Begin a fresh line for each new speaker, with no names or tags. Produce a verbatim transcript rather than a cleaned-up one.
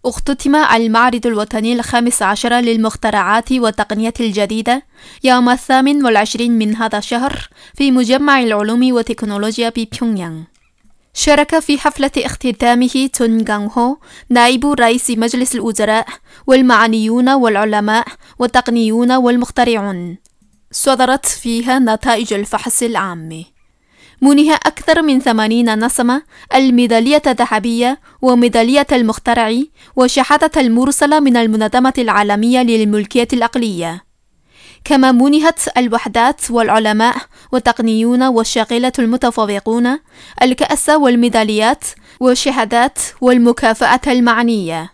اختتم المعرض الوطني الخامس عشر للمخترعات والتقنية الجديدة يوم الثامن والعشرين من هذا الشهر في مجمع العلوم والتكنولوجيا ببيونغيانغ. شارك في حفلة اختتامه تون غانغ هو نائب رئيس مجلس الوزراء والمعنيون والعلماء والتقنيون والمخترعون. صدرت فيها نتائج الفحص العام. منح أكثر من ثمانين نسمة الميدالية الذهبية وميدالية المخترع وشهادة المرسلة من المنظمة العالمية للملكية العقلية. كما منحت الوحدات والعلماء والتقنيون والشاغلة المتفوقون الكأس والميداليات والشهادات والمكافأة المعنية.